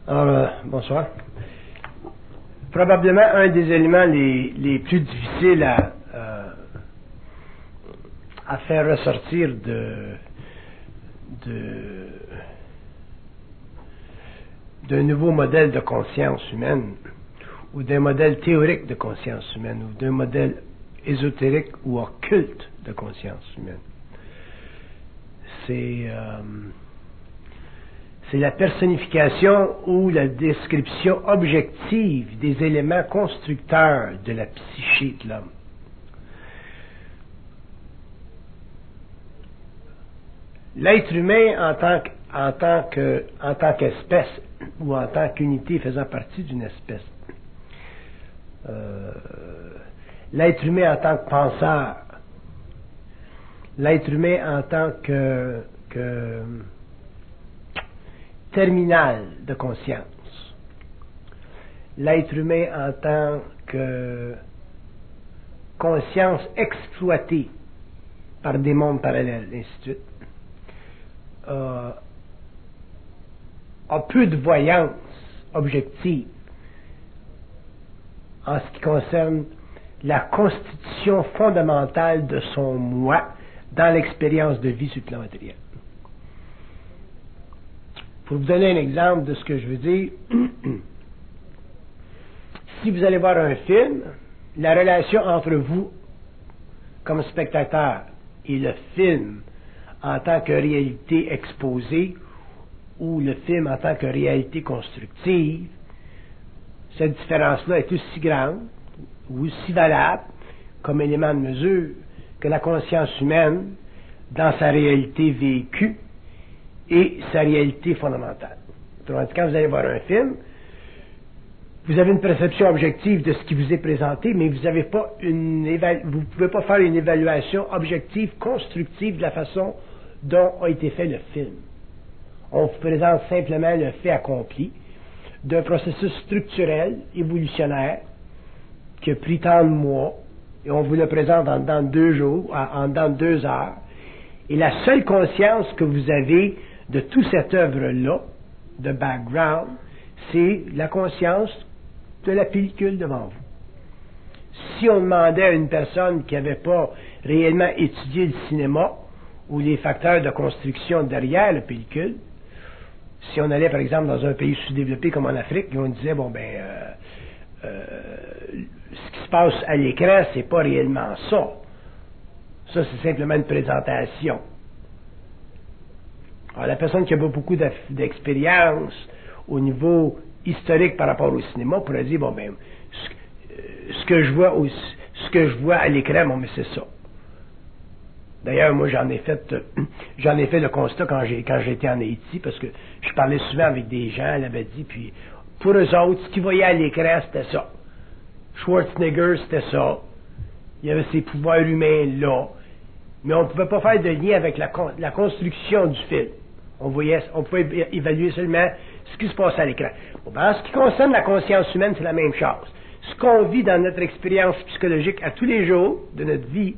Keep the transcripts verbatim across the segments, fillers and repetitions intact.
Alors, euh, bonsoir. Probablement un des éléments les, les plus difficiles à, euh, à faire ressortir de, de, d'un nouveau modèle de conscience humaine, ou d'un modèle théorique de conscience humaine, ou d'un modèle ésotérique ou occulte de conscience humaine. C'est... Euh, C'est la personnification ou la description objective des éléments constructeurs de la psyché de l'homme. L'être humain en tant que, en tant que, en tant qu'espèce ou en tant qu'unité faisant partie d'une espèce. Euh, l'être humain en tant que penseur. L'être humain en tant que, que terminal de conscience. L'être humain en tant que conscience exploitée par des mondes parallèles, ainsi de suite, euh, a peu de voyance objective en ce qui concerne la constitution fondamentale de son moi dans l'expérience de vie sur le plan matériel. Pour vous donner un exemple de ce que je veux dire, si vous allez voir un film, la relation entre vous, comme spectateur, et le film en tant que réalité exposée, ou le film en tant que réalité constructive, cette différence-là est aussi grande, ou aussi valable, comme élément de mesure, que la conscience humaine, dans sa réalité vécue, et sa réalité fondamentale. Autrement dit, quand vous allez voir un film, vous avez une perception objective de ce qui vous est présenté, mais vous n'avez pas une éva- vous ne pouvez pas faire une évaluation objective, constructive de la façon dont a été fait le film. On vous présente simplement le fait accompli d'un processus structurel, évolutionnaire, qui a pris tant de mois, et on vous le présente en dedans de deux jours, en, en dedans de deux heures, et la seule conscience que vous avez de toute cette œuvre-là, de background, c'est la conscience de la pellicule devant vous. Si on demandait à une personne qui n'avait pas réellement étudié le cinéma ou les facteurs de construction derrière la pellicule, si on allait par exemple dans un pays sous-développé comme en Afrique, et on disait, bon ben, euh, euh, ce qui se passe à l'écran, c'est pas réellement ça. Ça, c'est simplement une présentation. Alors, la personne qui a beaucoup d'expérience au niveau historique par rapport au cinéma pourrait dire, bon ben, ce, ce que je vois au, ce que je vois à l'écran, bon mais c'est ça. D'ailleurs, moi j'en ai fait j'en ai fait le constat quand j'ai quand j'étais en Haïti, parce que je parlais souvent avec des gens, elle avait dit, puis pour eux autres, ce qu'ils voyaient à l'écran, c'était ça. Schwarzenegger, c'était ça. Il y avait ces pouvoirs humains là. Mais on ne pouvait pas faire de lien avec la, la construction du film. On voyait, on pouvait évaluer seulement ce qui se passe à l'écran. Bon, ben, en ce qui concerne la conscience humaine, c'est la même chose. Ce qu'on vit dans notre expérience psychologique à tous les jours de notre vie,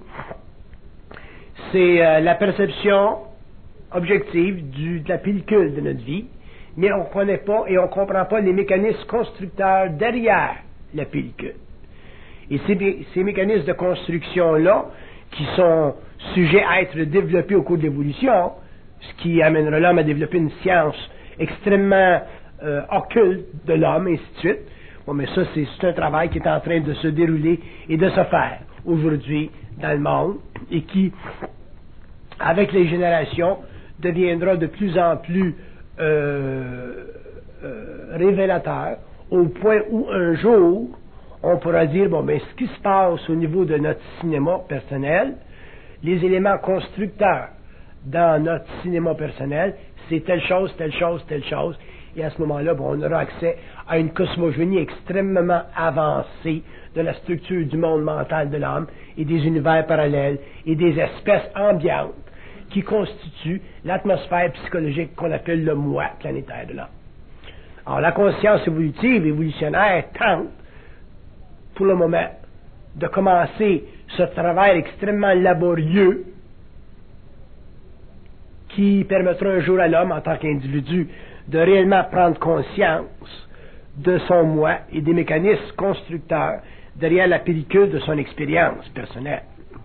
c'est euh, la perception objective du, de la pellicule de notre vie, mais on ne connaît pas et on ne comprend pas les mécanismes constructeurs derrière la pellicule. Et ces, ces mécanismes de construction-là, qui sont sujets à être développés au cours de l'évolution, ce qui amènera l'homme à développer une science extrêmement euh, occulte de l'homme, et ainsi de suite. Bon, mais ça, c'est, c'est un travail qui est en train de se dérouler et de se faire aujourd'hui dans le monde, et qui, avec les générations, deviendra de plus en plus euh, euh, révélateur, au point où un jour, on pourra dire, bon, mais ce qui se passe au niveau de notre cinéma personnel, les éléments constructeurs dans notre cinéma personnel, c'est telle chose, telle chose, telle chose, et à ce moment-là, bon, on aura accès à une cosmogonie extrêmement avancée de la structure du monde mental de l'homme et des univers parallèles et des espèces ambiantes qui constituent l'atmosphère psychologique qu'on appelle le moi planétaire de l'homme. Alors, la conscience évolutive, évolutionnaire, tente, pour le moment, de commencer ce travail extrêmement laborieux qui permettra un jour à l'homme, en tant qu'individu, de réellement prendre conscience de son moi et des mécanismes constructeurs derrière la pellicule de son expérience personnelle.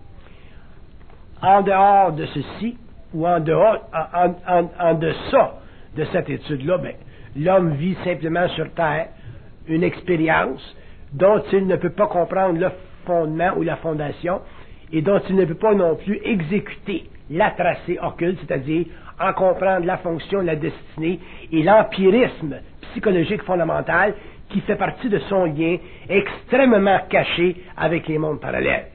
En dehors de ceci, ou en dehors, en, en, en deçà de cette étude-là, ben, l'homme vit simplement sur Terre une expérience dont il ne peut pas comprendre le fondement ou la fondation et dont il ne peut pas non plus exécuter la tracée occulte, c'est-à-dire en comprendre la fonction, la destinée et l'empirisme psychologique fondamental qui fait partie de son lien extrêmement caché avec les mondes parallèles.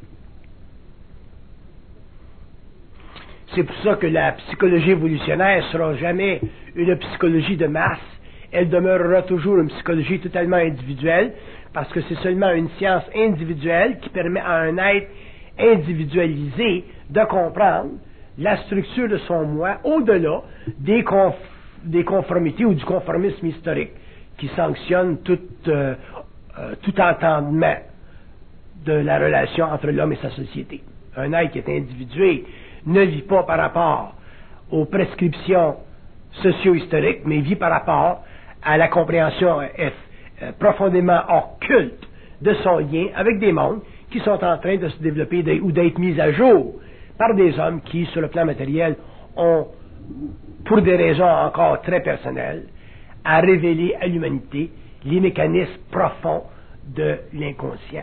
C'est pour ça que la psychologie évolutionnaire ne sera jamais une psychologie de masse. Elle demeurera toujours une psychologie totalement individuelle, parce que c'est seulement une science individuelle qui permet à un être individualisé de comprendre la structure de son moi au-delà des, conf- des conformités ou du conformisme historique qui sanctionne tout, euh, euh, tout entendement de la relation entre l'homme et sa société. Un être qui est individué ne vit pas par rapport aux prescriptions socio-historiques, mais vit par rapport à la compréhension euh, euh, profondément occulte de son lien avec des mondes qui sont en train de se développer de, ou d'être mis à jour par des hommes qui, sur le plan matériel, ont, pour des raisons encore très personnelles, à révéler à l'humanité les mécanismes profonds de l'inconscient.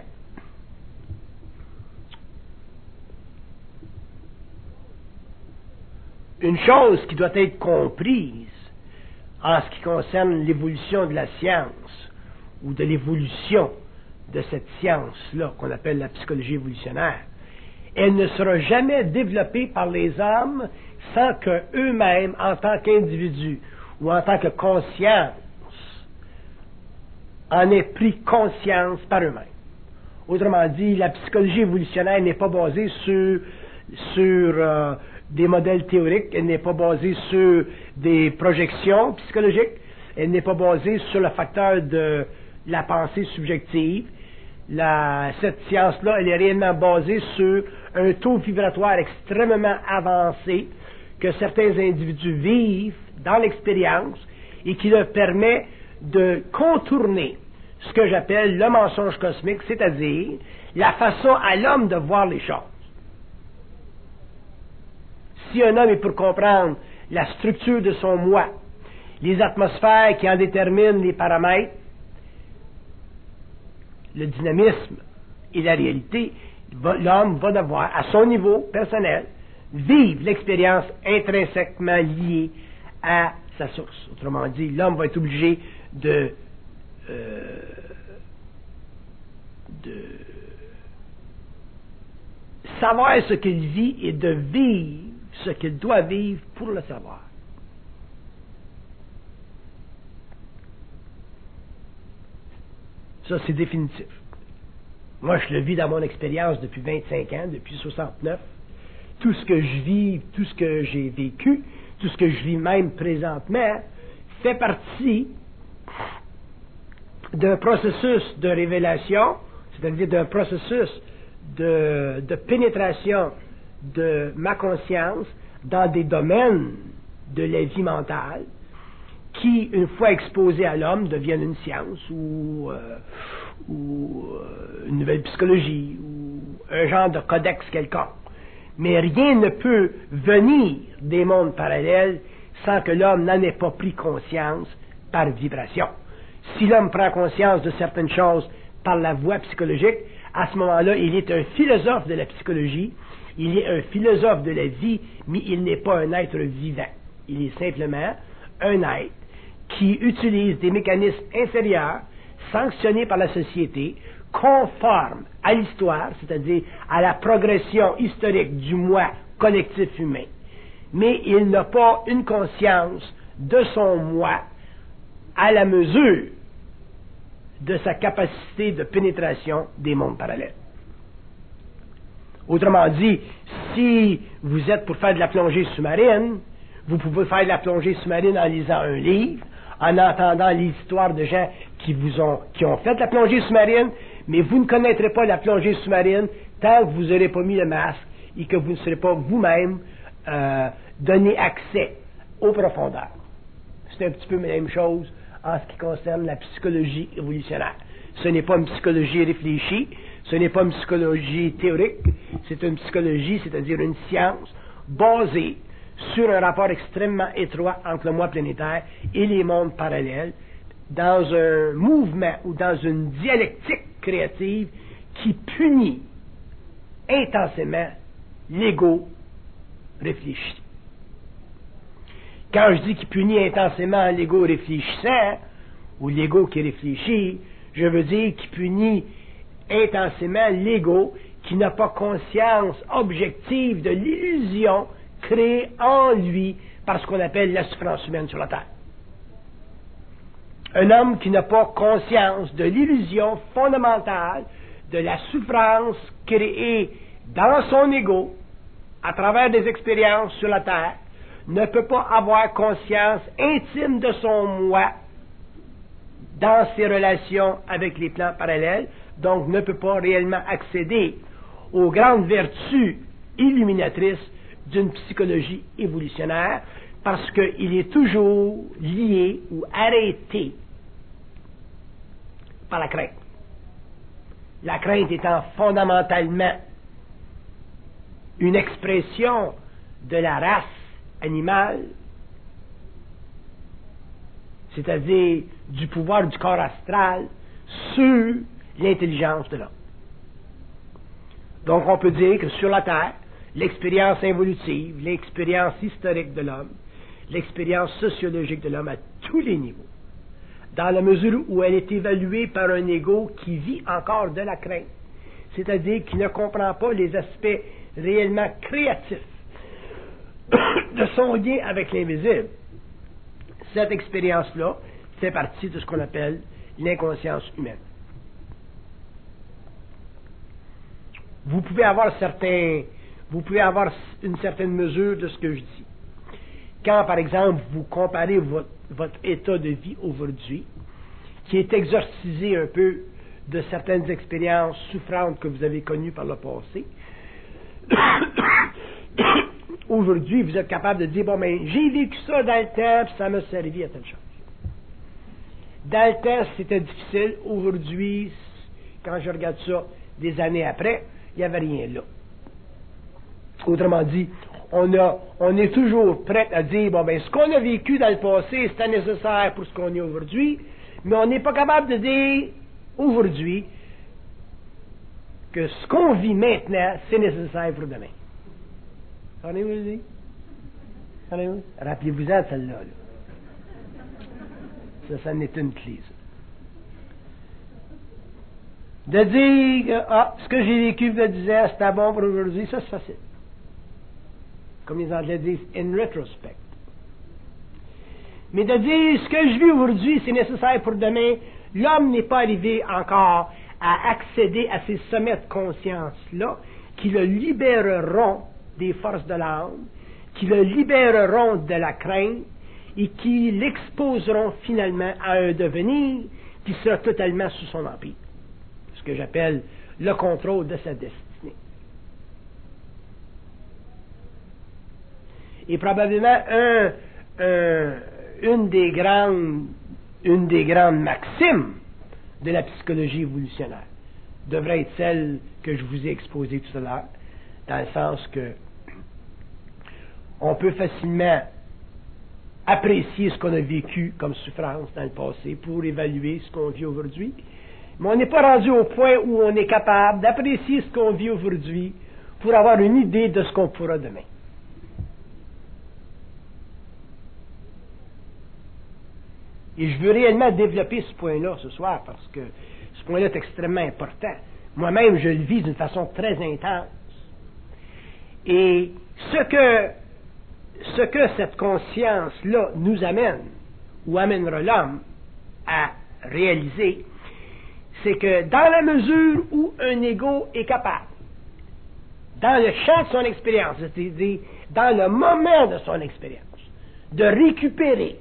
Une chose qui doit être comprise en ce qui concerne l'évolution de la science ou de l'évolution de cette science-là qu'on appelle la psychologie évolutionnaire, elle ne sera jamais développée par les hommes sans qu'eux-mêmes, en tant qu'individus ou en tant que conscience, en aient pris conscience par eux-mêmes. Autrement dit, la psychologie évolutionnaire n'est pas basée sur, sur euh, des modèles théoriques, elle n'est pas basée sur des projections psychologiques, elle n'est pas basée sur le facteur de la pensée subjective. La, cette science-là, elle est réellement basée sur un taux vibratoire extrêmement avancé que certains individus vivent dans l'expérience et qui leur permet de contourner ce que j'appelle le mensonge cosmique, c'est-à-dire la façon à l'homme de voir les choses. Si un homme est pour comprendre la structure de son moi, les atmosphères qui en déterminent les paramètres, le dynamisme et la réalité, l'homme va devoir, à son niveau personnel, vivre l'expérience intrinsèquement liée à sa source. Autrement dit, l'homme va être obligé de, euh, de savoir ce qu'il vit et de vivre ce qu'il doit vivre pour le savoir. Ça, c'est définitif. Moi, je le vis dans mon expérience depuis vingt-cinq ans, depuis soixante-neuf. Tout ce que je vis, tout ce que j'ai vécu, tout ce que je vis même présentement, fait partie d'un processus de révélation, c'est-à-dire d'un processus de, de pénétration de ma conscience dans des domaines de la vie mentale qui, une fois exposés à l'homme, deviennent une science ou, euh, ou euh, une nouvelle psychologie ou un genre de codex quelconque. Mais rien ne peut venir des mondes parallèles sans que l'homme n'en ait pas pris conscience par vibration. Si l'homme prend conscience de certaines choses par la voie psychologique, à ce moment-là, il est un philosophe de la psychologie, il est un philosophe de la vie, mais il n'est pas un être vivant. Il est simplement un être qui utilise des mécanismes inférieurs, sanctionnés par la société, conformes à l'histoire, c'est-à-dire à la progression historique du moi collectif humain. Mais il n'a pas une conscience de son moi à la mesure de sa capacité de pénétration des mondes parallèles. Autrement dit, si vous êtes pour faire de la plongée sous-marine, vous pouvez faire de la plongée sous-marine en lisant un livre, en entendant l'histoire de gens qui vous ont, qui ont fait de la plongée sous-marine, mais vous ne connaîtrez pas la plongée sous-marine tant que vous n'aurez pas mis le masque et que vous ne serez pas vous-même euh, donner accès aux profondeurs. C'est un petit peu la même chose en ce qui concerne la psychologie évolutionnaire. Ce n'est pas une psychologie réfléchie, ce n'est pas une psychologie théorique, c'est une psychologie, c'est-à-dire une science basée sur un rapport extrêmement étroit entre le moi planétaire et les mondes parallèles, dans un mouvement ou dans une dialectique créative qui punit intensément l'ego réfléchi. Quand je dis qu'il punit intensément l'ego réfléchissant, ou l'ego qui réfléchit, je veux dire qu'il punit intensément l'ego qui n'a pas conscience objective de l'illusion créée en lui par ce qu'on appelle la souffrance humaine sur la Terre. Un homme qui n'a pas conscience de l'illusion fondamentale de la souffrance créée dans son ego à travers des expériences sur la Terre ne peut pas avoir conscience intime de son moi dans ses relations avec les plans parallèles, donc ne peut pas réellement accéder aux grandes vertus illuminatrices d'une psychologie évolutionnaire parce qu'il est toujours lié ou arrêté par la crainte. La crainte étant fondamentalement une expression de la race animale, c'est-à-dire du pouvoir du corps astral sur l'intelligence de l'homme. Donc on peut dire que sur la Terre, l'expérience involutive, l'expérience historique de l'homme, l'expérience sociologique de l'homme à tous les niveaux, dans la mesure où elle est évaluée par un ego qui vit encore de la crainte, c'est-à-dire qui ne comprend pas les aspects réellement créatifs de son lien avec l'invisible. Cette expérience-là fait partie de ce qu'on appelle l'inconscience humaine. Vous pouvez avoir certains, vous pouvez avoir une certaine mesure de ce que je dis. Quand, par exemple, vous comparez votre, votre état de vie aujourd'hui, qui est exorcisé un peu de certaines expériences souffrantes que vous avez connues par le passé, aujourd'hui, vous êtes capable de dire, bon, mais j'ai vécu ça dans le temps, puis ça m'a servi à telle chose. Dans le temps, c'était difficile. Aujourd'hui, quand je regarde ça des années après, il n'y avait rien là. Autrement dit, on, a, on est toujours prêt à dire, bon, ben, ce qu'on a vécu dans le passé, c'était nécessaire pour ce qu'on est aujourd'hui, mais on n'est pas capable de dire, aujourd'hui, que ce qu'on vit maintenant, c'est nécessaire pour demain. Entendez-vous le dire? Entendez-vous? Rappelez-vous-en de celle-là. Là. Ça, ça n'est une clé, ça. De dire, ah, ce que j'ai vécu il y a dix ans, c'était bon pour aujourd'hui, ça c'est facile. Comme les Anglais disent, in retrospect. Mais de dire, ce que je vis aujourd'hui, c'est nécessaire pour demain, l'homme n'est pas arrivé encore à accéder à ces sommets de conscience-là, qui le libéreront des forces de l'âme, qui le libéreront de la crainte, et qui l'exposeront finalement à un devenir qui sera totalement sous son empire. Ce que j'appelle le contrôle de sa destinée. Et probablement un, un, une des grandes, une des grandes maximes de la psychologie évolutionnaire devrait être celle que je vous ai exposée tout à l'heure, dans le sens que on peut facilement apprécier ce qu'on a vécu comme souffrance dans le passé pour évaluer ce qu'on vit aujourd'hui. Mais on n'est pas rendu au point où on est capable d'apprécier ce qu'on vit aujourd'hui pour avoir une idée de ce qu'on pourra demain. Et je veux réellement développer ce point-là ce soir parce que ce point-là est extrêmement important. Moi-même, je le vis d'une façon très intense. Et ce que, ce que cette conscience-là nous amène, ou amènera l'homme à réaliser, c'est que dans la mesure où un ego est capable, dans le champ de son expérience, c'est-à-dire dans le moment de son expérience, de récupérer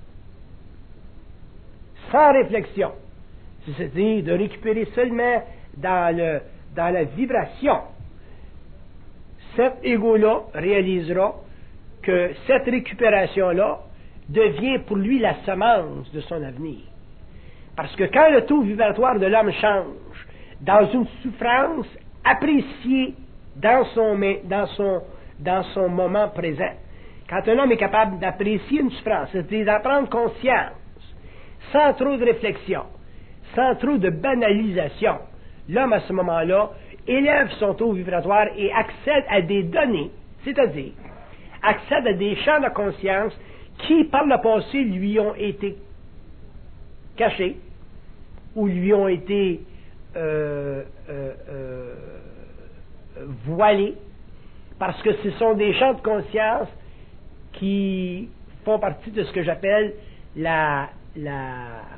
sans réflexion, c'est-à-dire de récupérer seulement dans, le, dans la vibration, cet ego-là réalisera que cette récupération-là devient pour lui la semence de son avenir. Parce que quand le taux vibratoire de l'homme change dans une souffrance appréciée dans son, dans son, dans son moment présent, quand un homme est capable d'apprécier une souffrance, c'est-à-dire d'en prendre conscience, sans trop de réflexion, sans trop de banalisation, l'homme à ce moment-là élève son taux vibratoire et accède à des données, c'est-à-dire accède à des champs de conscience qui, par le passé, lui ont été cachés ou lui ont été euh, euh, euh, voilés, parce que ce sont des champs de conscience qui font partie de ce que j'appelle la, la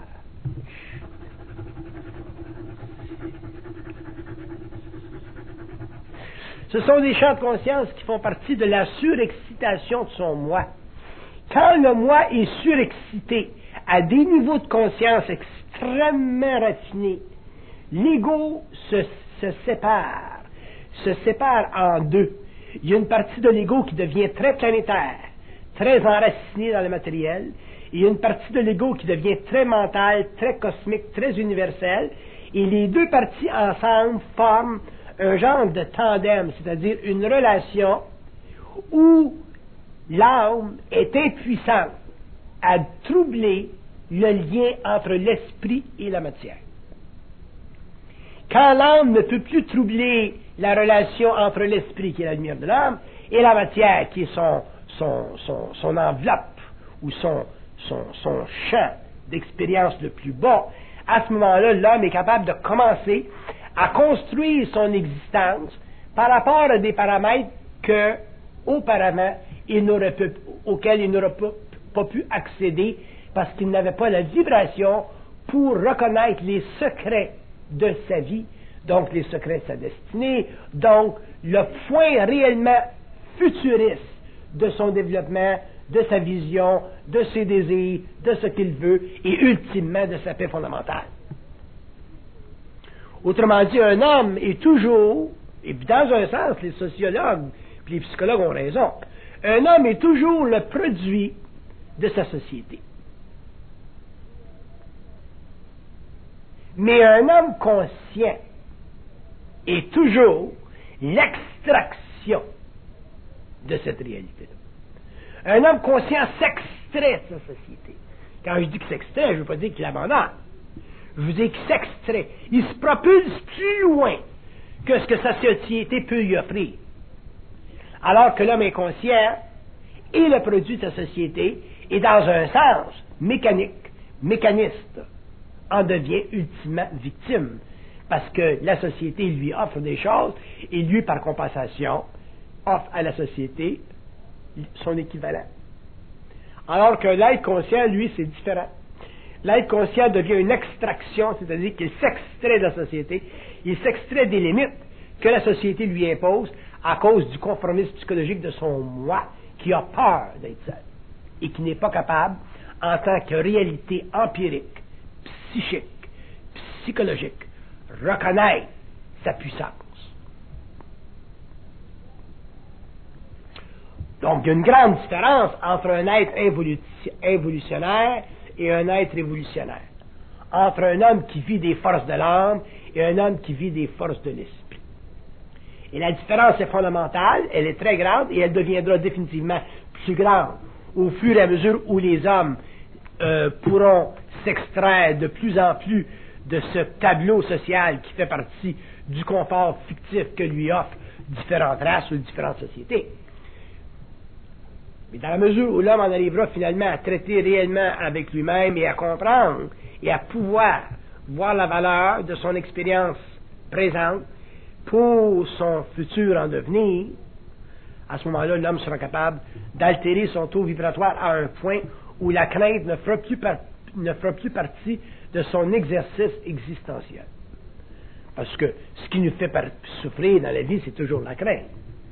ce sont des champs de conscience qui font partie de la surexcitation de son moi. Quand le moi est surexcité à des niveaux de conscience extrêmement raffinés, l'ego se, se sépare, se sépare en deux. Il y a une partie de l'ego qui devient très planétaire, très enracinée dans le matériel, et il y a une partie de l'ego qui devient très mentale, très cosmique, très universelle, et les deux parties ensemble forment un genre de tandem, c'est-à-dire une relation où l'âme est impuissante à troubler le lien entre l'esprit et la matière. Quand l'âme ne peut plus troubler la relation entre l'esprit, qui est la lumière de l'âme, et la matière, qui est son, son, son, son enveloppe, ou son, son, son champ d'expérience le plus bas, à ce moment-là, l'homme est capable de commencer à construire son existence par rapport à des paramètres que, auparavant, il n'aurait pu, auxquels il n'aurait pas, pas pu accéder parce qu'il n'avait pas la vibration pour reconnaître les secrets de sa vie, donc les secrets de sa destinée, donc le point réellement futuriste de son développement, de sa vision, de ses désirs, de ce qu'il veut et ultimement de sa paix fondamentale. Autrement dit, un homme est toujours, et dans un sens, les sociologues et les psychologues ont raison, un homme est toujours le produit de sa société. Mais un homme conscient est toujours l'extraction de cette réalité-là. Un homme conscient s'extrait de sa société. Quand je dis qu'il s'extrait, je ne veux pas dire qu'il abandonne. Je veux dire qu'il s'extrait. Il se propulse plus loin que ce que sa société peut lui offrir. Alors que l'homme inconscient est le produit de sa société et dans un sens mécanique, mécaniste, en devient ultimement victime. Parce que la société lui offre des choses et lui, par compensation, offre à la société son équivalent. Alors que l'être conscient, lui, c'est différent. L'être conscient devient une extraction, c'est-à-dire qu'il s'extrait de la société, il s'extrait des limites que la société lui impose à cause du conformisme psychologique de son moi qui a peur d'être seul et qui n'est pas capable, en tant que réalité empirique, psychique, psychologique, reconnaître sa puissance. Donc, il y a une grande différence entre un être involutionnaire et un être évolutionnaire. Entre un homme qui vit des forces de l'âme et un homme qui vit des forces de l'esprit. Et la différence est fondamentale, elle est très grande et elle deviendra définitivement plus grande au fur et à mesure où les hommes euh, pourront s'extraire de plus en plus de ce tableau social qui fait partie du confort fictif que lui offrent différentes races ou différentes sociétés. Mais dans la mesure où l'homme en arrivera finalement à traiter réellement avec lui-même et à comprendre et à pouvoir voir la valeur de son expérience présente pour son futur en devenir, à ce moment-là, l'homme sera capable d'altérer son taux vibratoire à un point où la crainte ne fera plus, par, ne fera plus partie de son exercice existentiel. Parce que ce qui nous fait par- souffrir dans la vie, c'est toujours la crainte.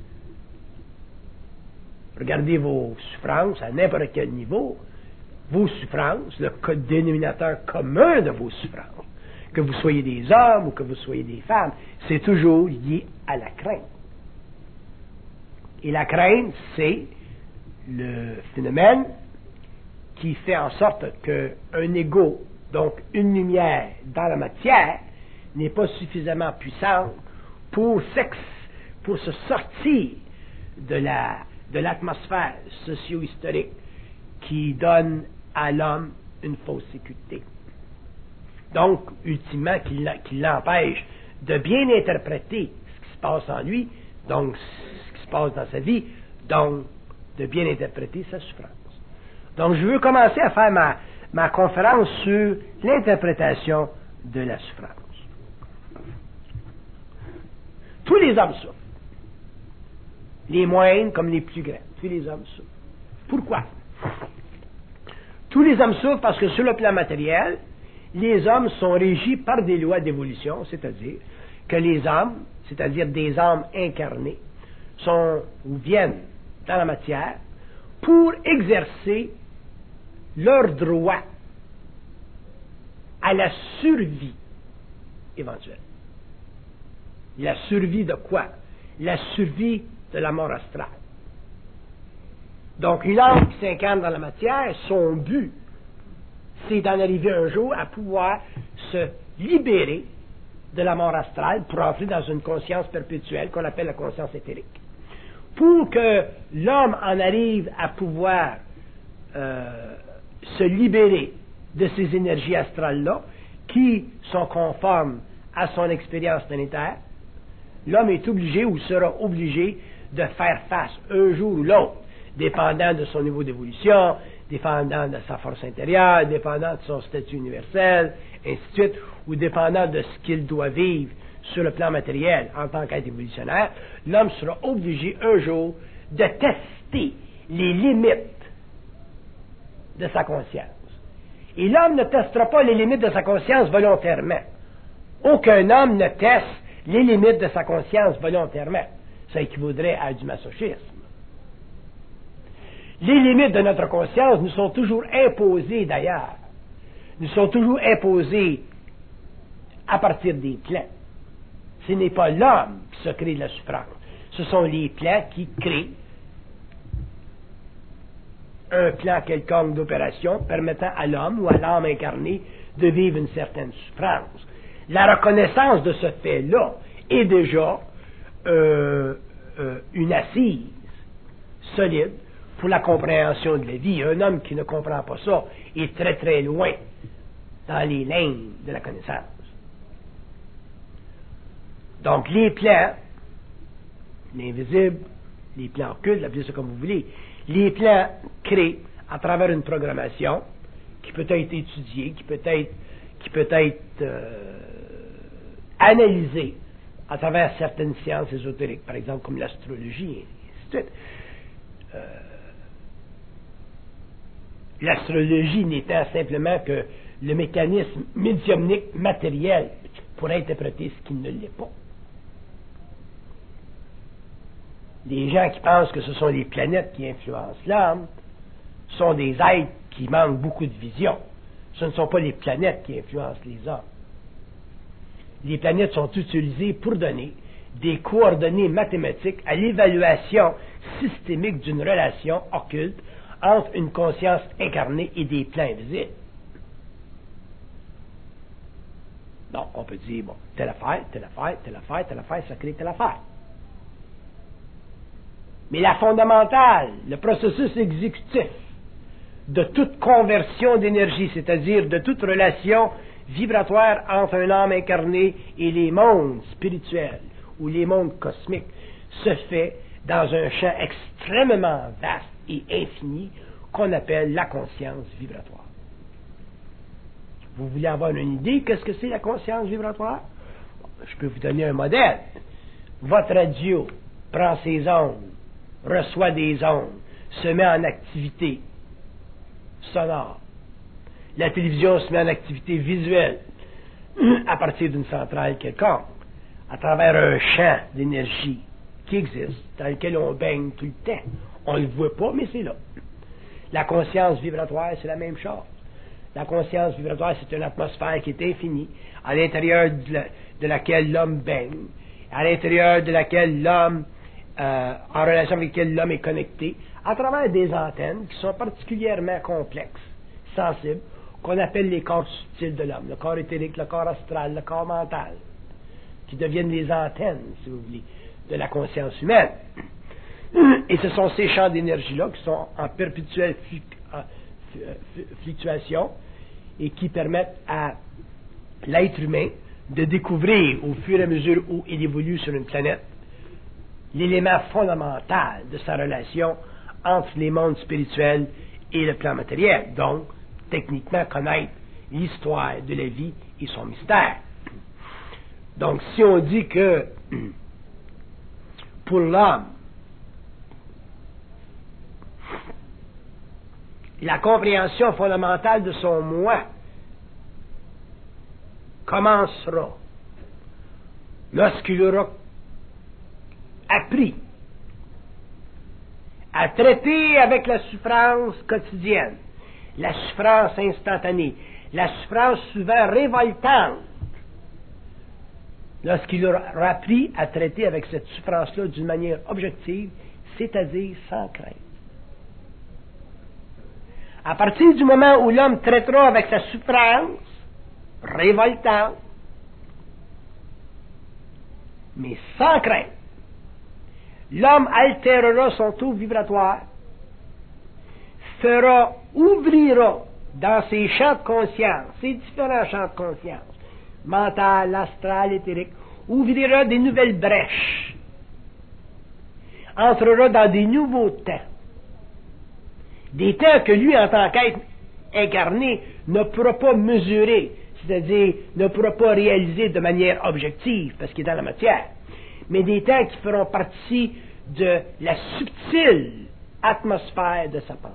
Regardez vos souffrances à n'importe quel niveau. Vos souffrances, le dénominateur commun de vos souffrances, que vous soyez des hommes ou que vous soyez des femmes, c'est toujours lié à la crainte. Et la crainte, c'est le phénomène qui fait en sorte qu'un égo, donc une lumière dans la matière, n'est pas suffisamment puissante pour, sex, pour se sortir de la, de l'atmosphère socio-historique qui donne à l'homme une fausse sécurité. Donc, ultimement, qui l'empêche de bien interpréter ce qui se passe en lui, donc ce qui se passe dans sa vie, donc de bien interpréter sa souffrance. Donc, je veux commencer à faire ma, ma conférence sur l'interprétation de la souffrance. Tous les hommes souffrent. Les moindres comme les plus grands. Tous les hommes souffrent. Pourquoi? Tous les hommes souffrent parce que sur le plan matériel, les hommes sont régis par des lois d'évolution, c'est-à-dire que les hommes, c'est-à-dire des âmes incarnées, sont ou viennent dans la matière pour exercer leur droit à la survie éventuelle. La survie de quoi? La survie de la mort astrale. Donc, une âme qui s'incarne dans la matière, son but, c'est d'en arriver un jour à pouvoir se libérer de la mort astrale pour entrer dans une conscience perpétuelle qu'on appelle la conscience éthérique. Pour que l'homme en arrive à pouvoir euh, se libérer de ces énergies astrales-là, qui sont conformes à son expérience planétaire, l'homme est obligé ou sera obligé de faire face un jour ou l'autre, dépendant de son niveau d'évolution, dépendant de sa force intérieure, dépendant de son statut universel, ainsi de suite, ou dépendant de ce qu'il doit vivre sur le plan matériel en tant qu'être évolutionnaire, l'homme sera obligé un jour de tester les limites de sa conscience. Et l'homme ne testera pas les limites de sa conscience volontairement. Aucun homme ne teste les limites de sa conscience volontairement. Ça équivaudrait à du masochisme. Les limites de notre conscience nous sont toujours imposées d'ailleurs. Nous sont toujours imposées à partir des plans. Ce n'est pas l'homme qui se crée de la souffrance. Ce sont les plans qui créent un plan quelconque d'opération permettant à l'homme ou à l'âme incarnée de vivre une certaine souffrance. La reconnaissance de ce fait-là est déjà euh, euh, une assise solide pour la compréhension de la vie. Un homme qui ne comprend pas ça est très très loin dans les lignes de la connaissance. Donc les plans, l'invisible, les plans occultes, appelez ça comme vous voulez, les plans créés à travers une programmation qui peut être étudiée, qui peut être, qui peut être euh, analysée à travers certaines sciences ésotériques, par exemple comme l'astrologie, et ainsi de suite. Euh, L'astrologie n'étant simplement que le mécanisme médiumnique matériel pour interpréter ce qui ne l'est pas. Les gens qui pensent que ce sont les planètes qui influencent l'âme sont des êtres qui manquent beaucoup de vision. Ce ne sont pas les planètes qui influencent les hommes. Les planètes sont utilisées pour donner des coordonnées mathématiques à l'évaluation systémique d'une relation occulte entre une conscience incarnée et des plans invisibles. Donc, on peut dire, bon, telle affaire, telle affaire, telle affaire, telle affaire, ça crée telle affaire. Mais la fondamentale, le processus exécutif de toute conversion d'énergie, c'est-à-dire de toute relation vibratoire entre un âme incarné et les mondes spirituels ou les mondes cosmiques, se fait dans un champ extrêmement vaste et infini qu'on appelle la conscience vibratoire. Vous voulez avoir une idée qu'est-ce que c'est la conscience vibratoire? Bon, je peux vous donner un modèle. Votre radio prend ses ondes, reçoit des ondes, se met en activité sonore. La télévision se met en activité visuelle à partir d'une centrale quelconque, à travers un champ d'énergie qui existe, dans lequel on baigne tout le temps. On ne le voit pas, mais c'est là. La conscience vibratoire, c'est la même chose. La conscience vibratoire, c'est une atmosphère qui est infinie, à l'intérieur de, la, de laquelle l'homme baigne, à l'intérieur de laquelle l'homme, euh, en relation avec laquelle l'homme est connecté, à travers des antennes qui sont particulièrement complexes, sensibles, qu'on appelle les corps subtils de l'homme, le corps éthérique, le corps astral, le corps mental, qui deviennent les antennes, si vous voulez, de la conscience humaine. Et ce sont ces champs d'énergie-là qui sont en perpétuelle fluctuation et qui permettent à l'être humain de découvrir, au fur et à mesure où il évolue sur une planète, l'élément fondamental de sa relation entre les mondes spirituels et le plan matériel. Donc, techniquement, connaître l'histoire de la vie et son mystère. Donc, si on dit que pour l'homme, la compréhension fondamentale de son moi commencera lorsqu'il aura appris à traiter avec la souffrance quotidienne, la souffrance instantanée, la souffrance souvent révoltante, lorsqu'il aura appris à traiter avec cette souffrance-là d'une manière objective, c'est-à-dire sans crainte. À partir du moment où l'homme traitera avec sa souffrance révoltante, mais sans crainte, l'homme altérera son taux vibratoire, fera, ouvrira dans ses champs de conscience, ses différents champs de conscience, mental, astral, éthérique, ouvrira des nouvelles brèches, entrera dans des nouveaux temps, des temps que lui, en tant qu'être incarné, ne pourra pas mesurer, c'est-à-dire ne pourra pas réaliser de manière objective, parce qu'il est dans la matière, mais des temps qui feront partie de la subtile atmosphère de sa pensée.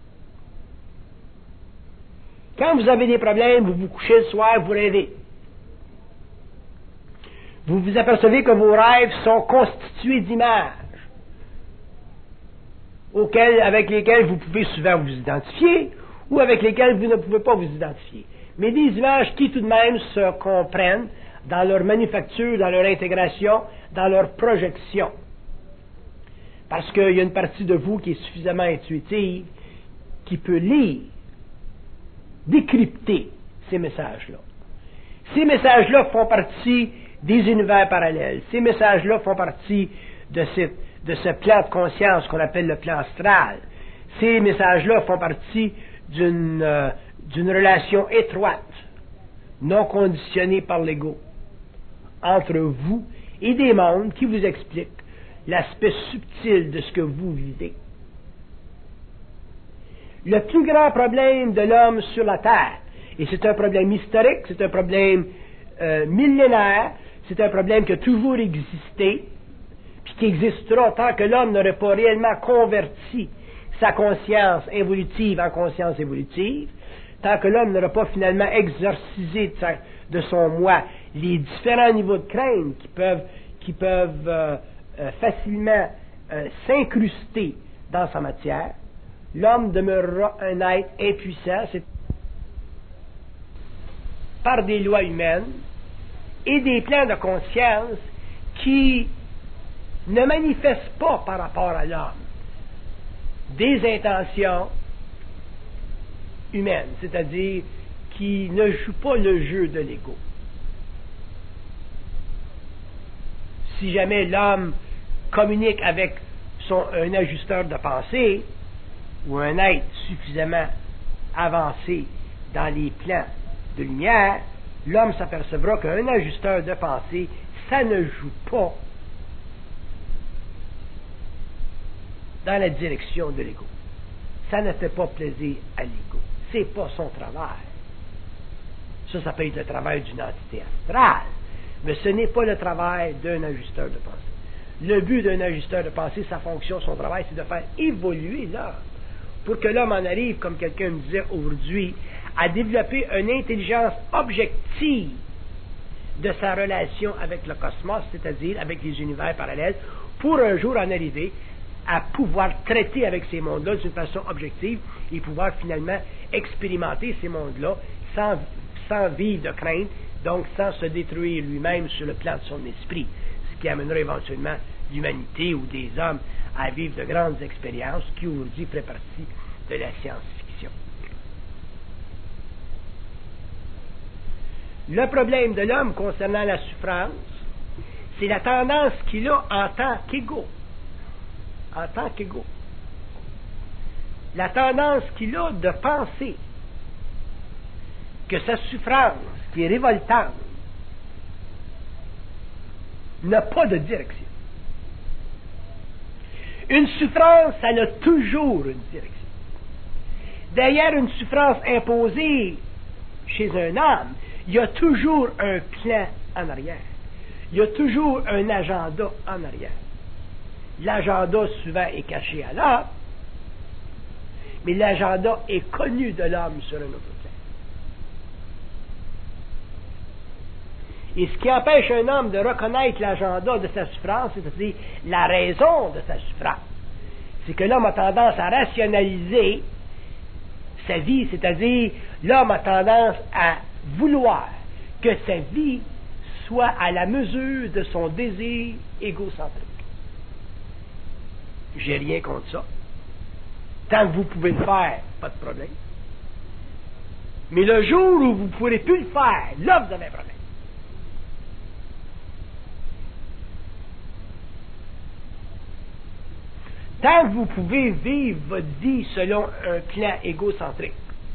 Quand vous avez des problèmes, vous vous couchez le soir, vous rêvez. Vous vous apercevez que vos rêves sont constitués d'images auxquelles, avec lesquelles vous pouvez souvent vous identifier ou avec lesquelles vous ne pouvez pas vous identifier. Mais des images qui tout de même se comprennent dans leur manufacture, dans leur intégration, dans leur projection. Parce qu'il y a une partie de vous qui est suffisamment intuitive, qui peut lire, décrypter ces messages-là. Ces messages-là font partie des univers parallèles. Ces messages-là font partie de, cette, de ce plan de conscience qu'on appelle le plan astral. Ces messages-là font partie d'une, euh, d'une relation étroite, non conditionnée par l'ego, entre vous et des mondes qui vous expliquent l'aspect subtil de ce que vous vivez. Le plus grand problème de l'homme sur la Terre, et c'est un problème historique, c'est un problème euh, millénaire, c'est un problème qui a toujours existé, puis qui existera tant que l'homme n'aurait pas réellement converti sa conscience involutive en conscience évolutive, tant que l'homme n'aura pas finalement exorcisé de, sa, de son moi les différents niveaux de crainte qui peuvent, qui peuvent euh, euh, facilement euh, s'incruster dans sa matière, l'homme demeurera un être impuissant, c'est par des lois humaines et des plans de conscience qui ne manifestent pas par rapport à l'homme des intentions humaines, c'est-à-dire qui ne jouent pas le jeu de l'ego. Si jamais l'homme communique avec son, un ajusteur de pensée ou un être suffisamment avancé dans les plans de lumière, l'homme s'apercevra qu'un ajusteur de pensée, ça ne joue pas dans la direction de l'ego. Ça ne fait pas plaisir à l'ego. C'est pas son travail. Ça, ça peut être le travail d'une entité astrale, mais ce n'est pas le travail d'un ajusteur de pensée. Le but d'un ajusteur de pensée, sa fonction, son travail, c'est de faire évoluer l'homme, pour que l'homme en arrive, comme quelqu'un me disait aujourd'hui, à développer une intelligence objective de sa relation avec le cosmos, c'est-à-dire avec les univers parallèles, pour un jour en arriver à pouvoir traiter avec ces mondes-là d'une façon objective et pouvoir finalement expérimenter ces mondes-là sans, sans vivre de crainte, donc sans se détruire lui-même sur le plan de son esprit, ce qui amènera éventuellement l'humanité ou des hommes à vivre de grandes expériences qui aujourd'hui ferait partie de la science-fiction. Le problème de l'homme concernant la souffrance, c'est la tendance qu'il a en tant qu'égo. En tant qu'égo. La tendance qu'il a de penser que sa souffrance, qui est révoltante, n'a pas de direction. Une souffrance, elle a toujours une direction. Derrière une souffrance imposée chez un homme, il y a toujours un plan en arrière. Il y a toujours un agenda en arrière. L'agenda souvent est caché à l'homme, mais l'agenda est connu de l'homme sur un autre plan. Et ce qui empêche un homme de reconnaître l'agenda de sa souffrance, c'est-à-dire la raison de sa souffrance, c'est que l'homme a tendance à rationaliser sa vie, c'est-à-dire l'homme a tendance à vouloir que sa vie soit à la mesure de son désir égocentrique. J'ai rien contre ça. Tant que vous pouvez le faire, pas de problème. Mais le jour où vous ne pourrez plus le faire, là, vous avez un problème. Tant que vous pouvez vivre votre vie selon un plan égocentrique,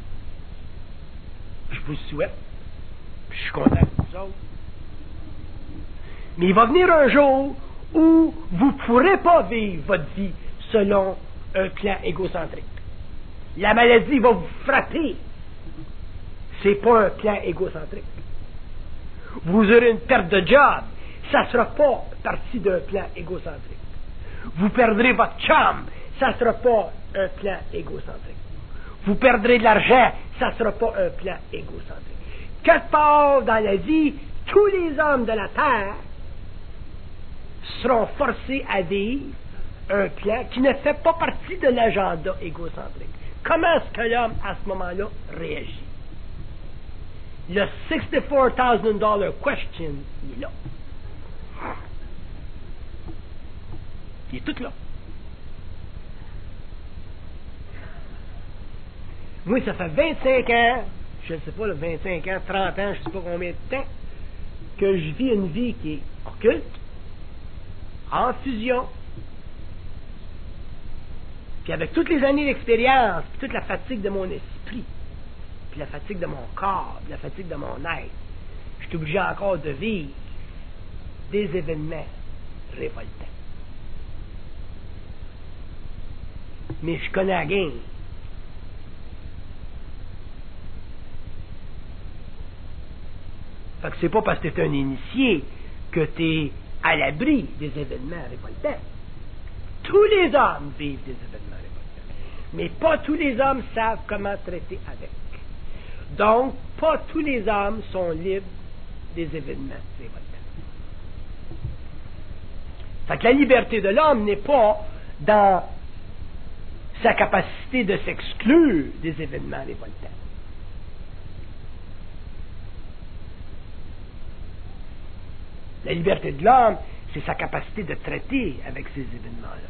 je vous le souhaite, je suis content de vous autres. Mais il va venir un jour où vous ne pourrez pas vivre votre vie selon un plan égocentrique. La maladie va vous frapper. Ce n'est pas un plan égocentrique. Vous aurez une perte de job. Ça ne sera pas partie d'un plan égocentrique. Vous perdrez votre chum. Ça ne sera pas un plan égocentrique. Vous perdrez de l'argent. Ça ne sera pas un plan égocentrique. Quelque part dans la vie, tous les hommes de la terre seront forcés à vivre un plan qui ne fait pas partie de l'agenda égocentrique. Comment est-ce que l'homme, à ce moment-là, réagit? Le sixty-four thousand dollar question, il est là. Il est tout là. Moi, ça fait vingt-cinq ans, je ne sais pas, vingt-cinq ans, trente ans, je ne sais pas combien de temps, que je vis une vie qui est occulte, en fusion, puis avec toutes les années d'expérience, puis toute la fatigue de mon esprit, puis la fatigue de mon corps, puis la fatigue de mon être, je suis obligé encore de vivre des événements révoltants. Mais je connais la game. Fait que c'est pas parce que tu es un initié que tu es à l'abri des événements révoltants. Tous les hommes vivent des événements révoltants. Mais pas tous les hommes savent comment traiter avec. Donc, pas tous les hommes sont libres des événements révoltants. Fait que la liberté de l'homme n'est pas dans sa capacité de s'exclure des événements révoltants. La liberté de l'homme, c'est sa capacité de traiter avec ces événements-là.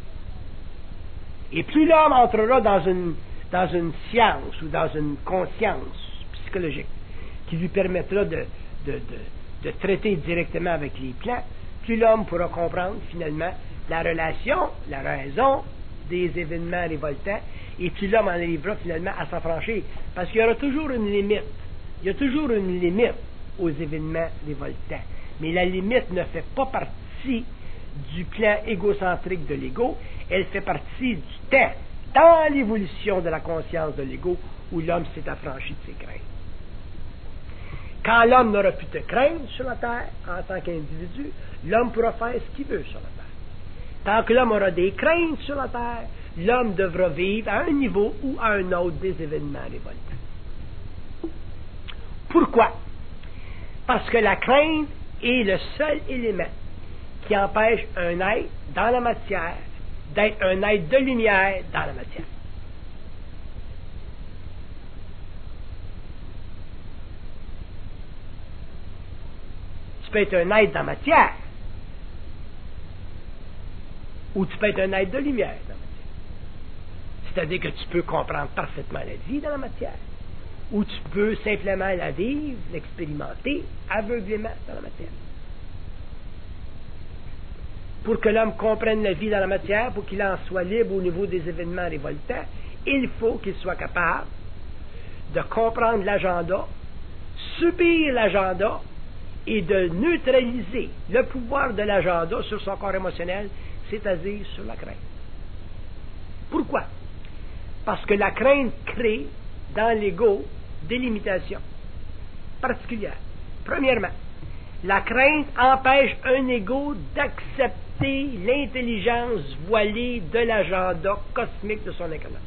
Et plus l'homme entrera dans une, dans une science ou dans une conscience psychologique qui lui permettra de, de, de, de traiter directement avec les plans, plus l'homme pourra comprendre finalement la relation, la raison des événements révoltants, et plus l'homme en arrivera finalement à s'affranchir. Parce qu'il y aura toujours une limite. Il y a toujours une limite aux événements révoltants. Mais la limite ne fait pas partie du plan égocentrique de l'ego, elle fait partie du temps, dans l'évolution de la conscience de l'ego, où l'homme s'est affranchi de ses craintes. Quand l'homme n'aura plus de crainte sur la terre, en tant qu'individu, l'homme pourra faire ce qu'il veut sur la terre. Tant que l'homme aura des craintes sur la terre, l'homme devra vivre à un niveau ou à un autre des événements révoltants. Pourquoi? Parce que la crainte est le seul élément qui empêche un être dans la matière d'être un être de lumière dans la matière. Tu peux être un être dans la matière, ou tu peux être un être de lumière dans la matière. C'est-à-dire que tu peux comprendre parfaitement la vie dans la matière, ou tu peux simplement la vivre, l'expérimenter aveuglément dans la matière. Pour que l'homme comprenne la vie dans la matière, pour qu'il en soit libre au niveau des événements révoltants, il faut qu'il soit capable de comprendre l'agenda, subir l'agenda et de neutraliser le pouvoir de l'agenda sur son corps émotionnel, c'est-à-dire sur la crainte. Pourquoi? Parce que la crainte crée dans l'ego des limitations particulières. Premièrement, la crainte empêche un ego d'accepter l'intelligence voilée de l'agenda cosmique de son incarnation.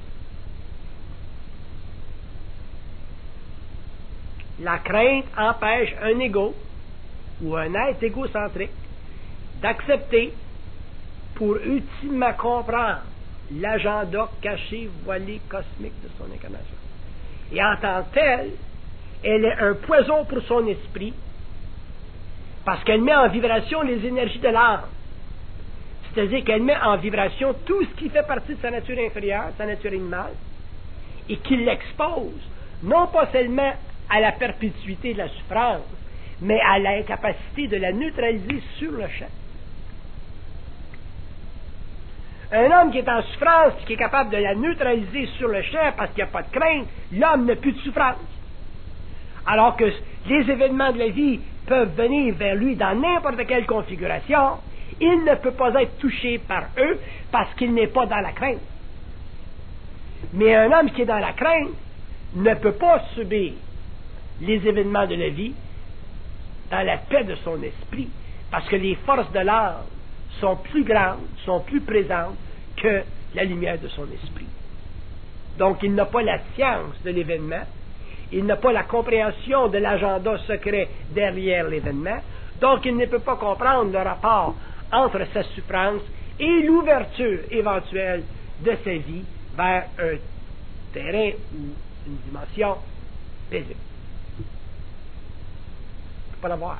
La crainte empêche un ego ou un être égocentrique d'accepter pour ultimement comprendre l'agenda caché, voilé, cosmique de son incarnation. Et en tant que telle, elle est un poison pour son esprit parce qu'elle met en vibration les énergies de l'âme. C'est-à-dire qu'elle met en vibration tout ce qui fait partie de sa nature inférieure, sa nature animale, et qui l'expose, non pas seulement à la perpétuité de la souffrance, mais à l'incapacité de la neutraliser sur le champ. Un homme qui est en souffrance, qui est capable de la neutraliser sur le champ parce qu'il n'y a pas de crainte, l'homme n'a plus de souffrance. Alors que les événements de la vie peuvent venir vers lui dans n'importe quelle configuration, il ne peut pas être touché par eux parce qu'il n'est pas dans la crainte. Mais un homme qui est dans la crainte ne peut pas subir les événements de la vie dans la paix de son esprit, parce que les forces de l'âme sont plus grandes, sont plus présentes que la lumière de son esprit. Donc il n'a pas la science de l'événement, il n'a pas la compréhension de l'agenda secret derrière l'événement, donc il ne peut pas comprendre le rapport entre sa souffrance et l'ouverture éventuelle de sa vie vers un terrain ou une dimension paisible. Pas l'avoir.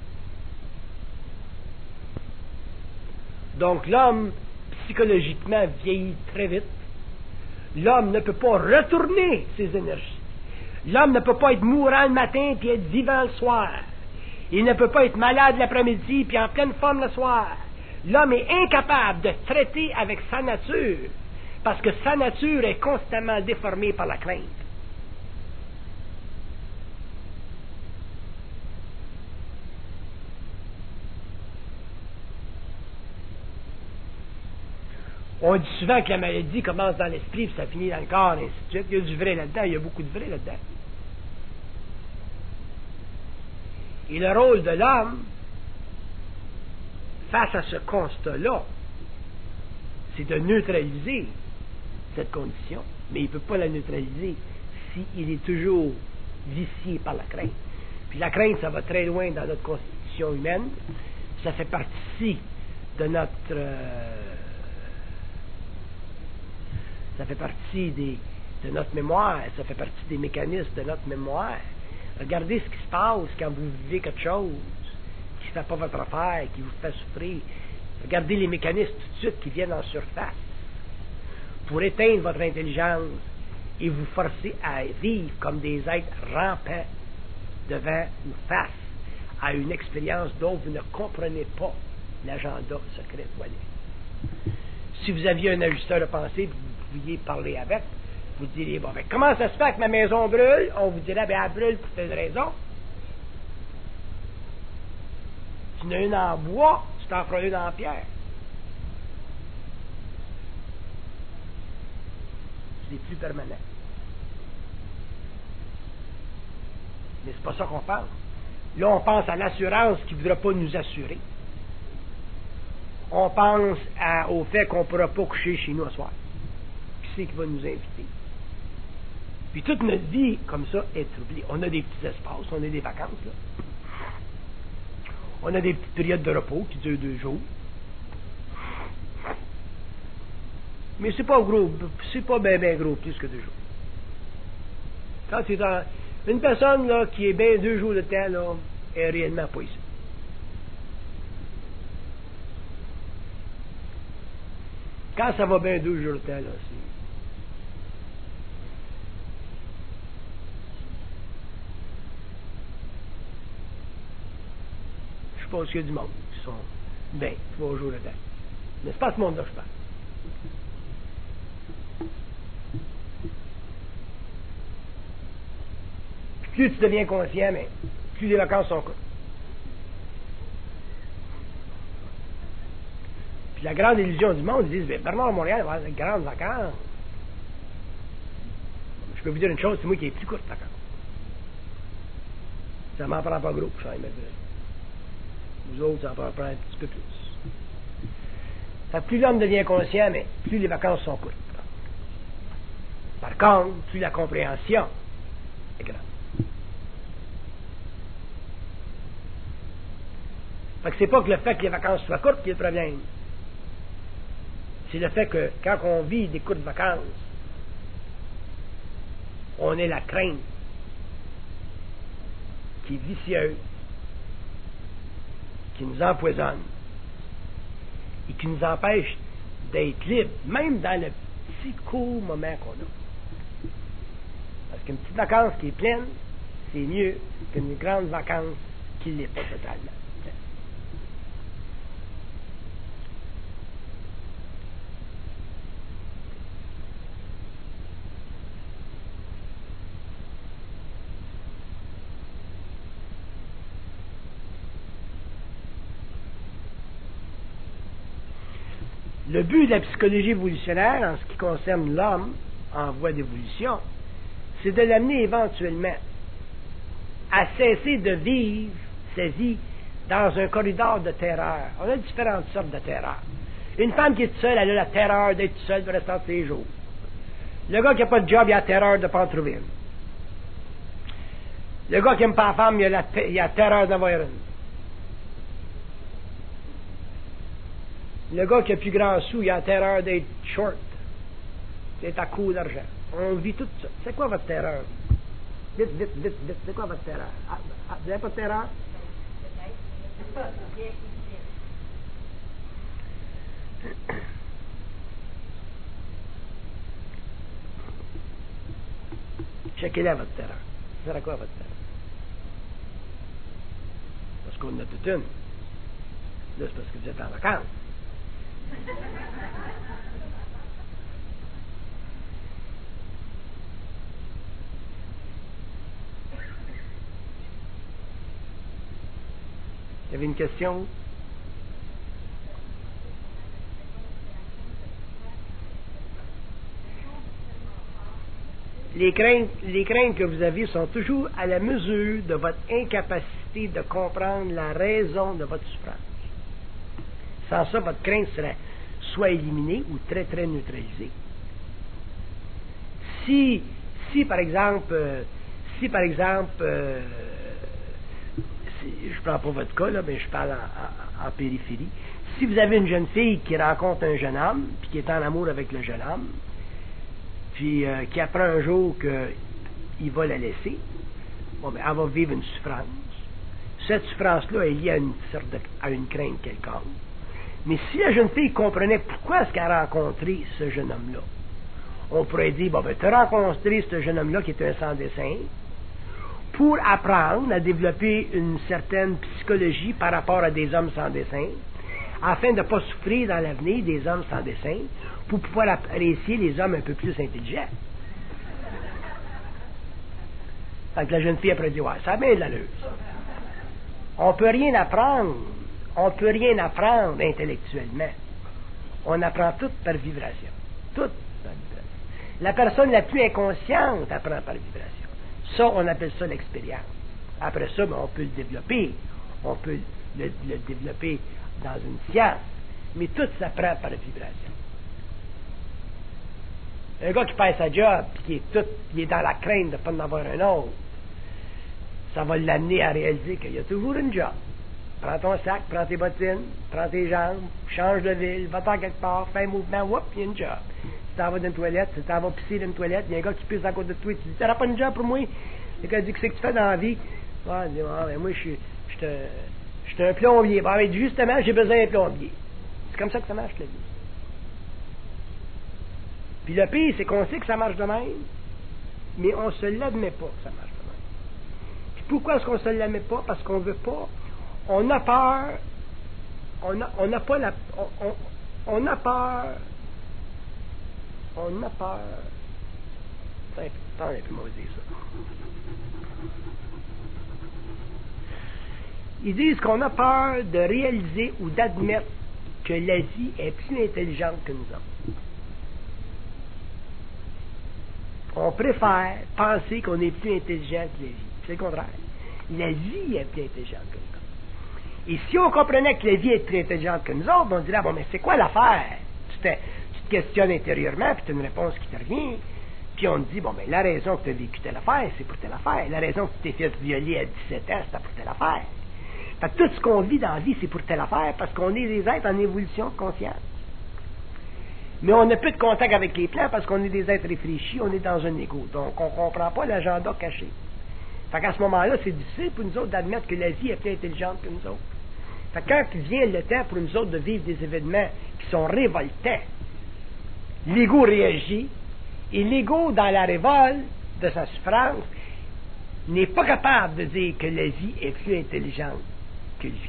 Donc l'homme psychologiquement vieillit très vite. L'homme ne peut pas retourner ses énergies. L'homme ne peut pas être mourant le matin puis être vivant le soir. Il ne peut pas être malade l'après-midi puis en pleine forme le soir. L'homme est incapable de traiter avec sa nature parce que sa nature est constamment déformée par la crainte. On dit souvent que la maladie commence dans l'esprit puis ça finit dans le corps, et ainsi de suite. Il y a du vrai là-dedans, il y a beaucoup de vrai là-dedans. Et le rôle de l'homme, face à ce constat-là, c'est de neutraliser cette condition, mais il ne peut pas la neutraliser s'il est toujours vicié par la crainte. Puis la crainte, ça va très loin dans notre constitution humaine. Ça fait partie de notre... Euh, ça fait partie des, de notre mémoire, ça fait partie des mécanismes de notre mémoire. Regardez ce qui se passe quand vous vivez quelque chose qui ne fait pas votre affaire, qui vous fait souffrir. Regardez les mécanismes tout de suite qui viennent en surface pour éteindre votre intelligence et vous forcer à vivre comme des êtres rampants devant ou face à une expérience dont vous ne comprenez pas l'agenda secret voilé. Si vous aviez un ajusteur de pensée, vous pouviez parler avec, vous diriez, bon, ben, comment ça se fait que ma maison brûle? On vous dirait, ben, elle brûle pour telle raison. Tu en as une en bois, tu t'en feras une en pierre. C'est plus permanent. Mais c'est pas ça qu'on pense. Là, on pense à l'assurance qui ne voudra pas nous assurer. On pense à, au fait qu'on ne pourra pas coucher chez nous ce soir. Qui c'est qui va nous inviter? Puis toute notre vie, comme ça, est troublée. On a des petits espaces, on a des vacances, là. On a des petites périodes de repos qui durent deux jours. Mais c'est pas gros, c'est pas bien, bien gros, plus que deux jours. Quand tu es dans... Une personne, là, qui est bien deux jours de temps, là, est réellement pas ici. Quand ça va bien douze jours de temps, là, c'est... Je suppose qu'il y a du monde qui sont bien trois jours de temps. Mais c'est pas ce monde-là que je parle. Plus tu deviens conscient, mais plus les vacances sont courtes. Puis la grande illusion du monde, ils disent, ben, Bernard Montréal va avoir de grandes vacances. Je peux vous dire une chose, c'est moi qui ai plus courtes vacances. Ça m'en prend pas gros pour ça, mais vous autres, ça en prend un petit peu plus. Fait que plus l'homme devient conscient, mais plus les vacances sont courtes. Par contre, plus la compréhension est grande. Fait que c'est pas que le fait que les vacances soient courtes qui est le problème. C'est le fait que quand on vit des courtes vacances, on a la crainte qui est vicieuse, qui nous empoisonne et qui nous empêche d'être libres, même dans le petit court moment qu'on a. Parce qu'une petite vacance qui est pleine, c'est mieux qu'une grande vacance qui ne l'est pas totalement. Le but de la psychologie évolutionnaire, en ce qui concerne l'homme en voie d'évolution, c'est de l'amener éventuellement à cesser de vivre sa vie dans un corridor de terreur. On a différentes sortes de terreur. Une femme qui est toute seule, elle a la terreur d'être toute seule le restant de ses jours. Le gars qui n'a pas de job, il a la terreur de ne pas en trouver une. Le gars qui n'aime pas la femme, il a la, il a la terreur d'avoir une. Le gars qui a plus grand sou, il a la terreur d'être short, d'être à court d'argent. On vit tout ça. C'est quoi votre terreur? Vite, vite, vite, vite. C'est quoi votre terreur? Ah, ah, vous n'avez pas de terreur? Checkez-la votre terreur. C'est à quoi votre terreur? Parce qu'on a toute une. Là, c'est parce que vous êtes en vacances. Il y avait une question? Les craintes, les craintes que vous avez sont toujours à la mesure de votre incapacité de comprendre la raison de votre souffrance. Sans ça, votre crainte serait soit éliminée ou très, très neutralisée. Si, si par exemple, euh, si par exemple, euh, si, je ne prends pas votre cas, là, mais je parle en, en, en périphérie. Si vous avez une jeune fille qui rencontre un jeune homme, puis qui est en amour avec le jeune homme, puis euh, qui apprend un jour qu'il va la laisser, bon, ben, elle va vivre une souffrance. Cette souffrance-là est liée à une, sorte de, à une crainte quelconque. Mais si la jeune fille comprenait pourquoi est-ce qu'elle a rencontré ce jeune homme-là, on pourrait dire, bon, ben, tu as rencontré ce jeune homme-là qui est un sans-dessin pour apprendre à développer une certaine psychologie par rapport à des hommes sans dessin, afin de ne pas souffrir dans l'avenir des hommes sans dessin, pour pouvoir apprécier les hommes un peu plus intelligents. Fait que la jeune fille après dit, ouais, ça a bien de l'allure, ça. On peut rien apprendre. On ne peut rien apprendre intellectuellement. On apprend tout par vibration. Tout par vibration. La personne la plus inconsciente apprend par vibration. Ça, on appelle ça l'expérience. Après ça, ben, on peut le développer. On peut le, le développer dans une science. Mais tout s'apprend par vibration. Un gars qui perd sa job, puis qui est tout, il est dans la crainte de ne pas en avoir un autre, ça va l'amener à réaliser qu'il y a toujours une job. Prends ton sac, prends tes bottines, prends tes jambes, change de ville, va-t'en quelque part, fais un mouvement, whoop, il y a une job. Si t'en vas dans une toilette, si t'en vas pisser dans une toilette, il y a un gars qui pisse à côté de toi, tu dis, t'auras pas une job pour moi? Le gars dit, qu'est-ce que tu fais dans la vie? Ah, il dit, ah, ben moi, je suis, je suis un plombier. Bah, ben, justement, j'ai besoin d'un plombier. C'est comme ça que ça marche, la vie. Puis le pire, c'est qu'on sait que ça marche de même, mais on ne se l'admet pas que ça marche de même. Puis pourquoi est-ce qu'on ne se l'admet pas? Parce qu'on ne veut pas. On a peur. On n'a on a pas la. On, on, on a peur. On a peur. Attends un peu, moi, dire ça. Ils disent qu'on a peur de réaliser ou d'admettre que la vie est plus intelligente que nous autres. On préfère penser qu'on est plus intelligent que la vie. C'est le contraire. La vie est plus intelligente que nous autres. Et si on comprenait que la vie est plus intelligente que nous autres, on dirait, bon, mais c'est quoi l'affaire? Tu te, tu te questionnes intérieurement, puis tu as une réponse qui te revient. Puis on te dit, bon, mais la raison que tu as vécu telle affaire, c'est pour telle affaire. La raison que tu t'es fait violer à dix-sept ans, c'est pour telle affaire. Fait que tout ce qu'on vit dans la vie, c'est pour telle affaire, parce qu'on est des êtres en évolution de conscience. Mais on n'a plus de contact avec les plans parce qu'on est des êtres réfléchis, on est dans un ego. Donc, on ne comprend pas l'agenda caché. Fait qu'à ce moment-là, c'est difficile pour nous autres d'admettre que la vie est plus intelligente que nous autres. Fait que quand vient le temps pour nous autres de vivre des événements qui sont révoltants, l'ego réagit, et l'ego, dans la révolte de sa souffrance, n'est pas capable de dire que la vie est plus intelligente que lui.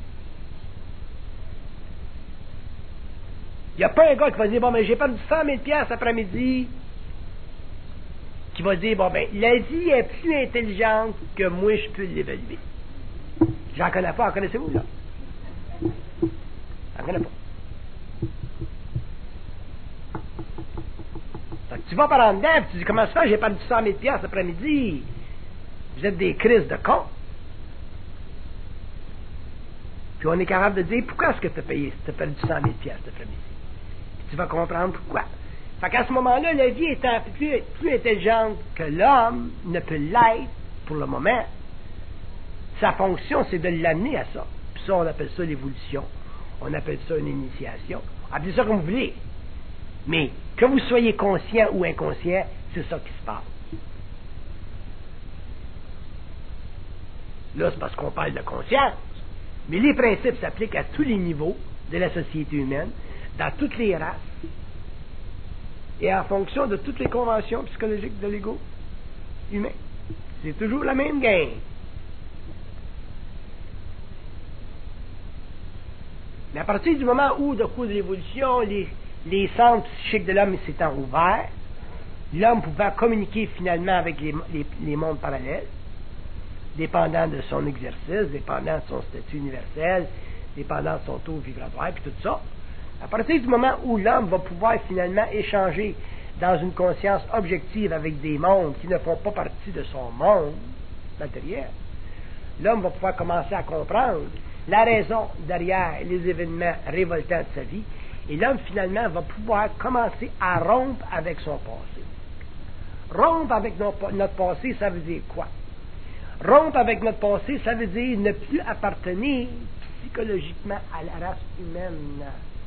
Il n'y a pas un gars qui va dire, bon, mais j'ai perdu cent mille piastres après-midi, qui va dire, bon, ben, la vie est plus intelligente que moi, je peux l'évaluer. J'en connais pas, en connaissez-vous, là? J'en connais pas. Fait que tu vas par en dedans, puis tu dis, comment ça fait, j'ai perdu cent mille piastres après-midi? Vous êtes des crises de cons. Puis on est capable de dire, pourquoi est-ce que tu as payé si tu as perdu cent mille piastres cet après-midi? Puis tu vas comprendre pourquoi. Fait qu'à ce moment-là, la vie étant plus, plus intelligente que l'homme ne peut l'être pour le moment, sa fonction, c'est de l'amener à ça. Puis ça, on appelle ça l'évolution. On appelle ça une initiation. Appelez ça comme vous voulez. Mais que vous soyez conscient ou inconscient, c'est ça qui se passe. Là, c'est parce qu'on parle de conscience. Mais les principes s'appliquent à tous les niveaux de la société humaine, dans toutes les races, et en fonction de toutes les conventions psychologiques de l'ego humain. C'est toujours la même game. Mais à partir du moment où, de cours de l'évolution, les, les centres psychiques de l'homme s'étant ouverts, l'homme pouvant communiquer finalement avec les, les, les mondes parallèles, dépendant de son exercice, dépendant de son statut universel, dépendant de son taux vibratoire, puis tout ça. À partir du moment où l'homme va pouvoir finalement échanger dans une conscience objective avec des mondes qui ne font pas partie de son monde matériel, l'homme va pouvoir commencer à comprendre la raison derrière les événements révoltants de sa vie, et l'homme finalement va pouvoir commencer à rompre avec son passé. Rompre avec notre, notre passé, ça veut dire quoi? Rompre avec notre passé, ça veut dire ne plus appartenir psychologiquement à la race humaine.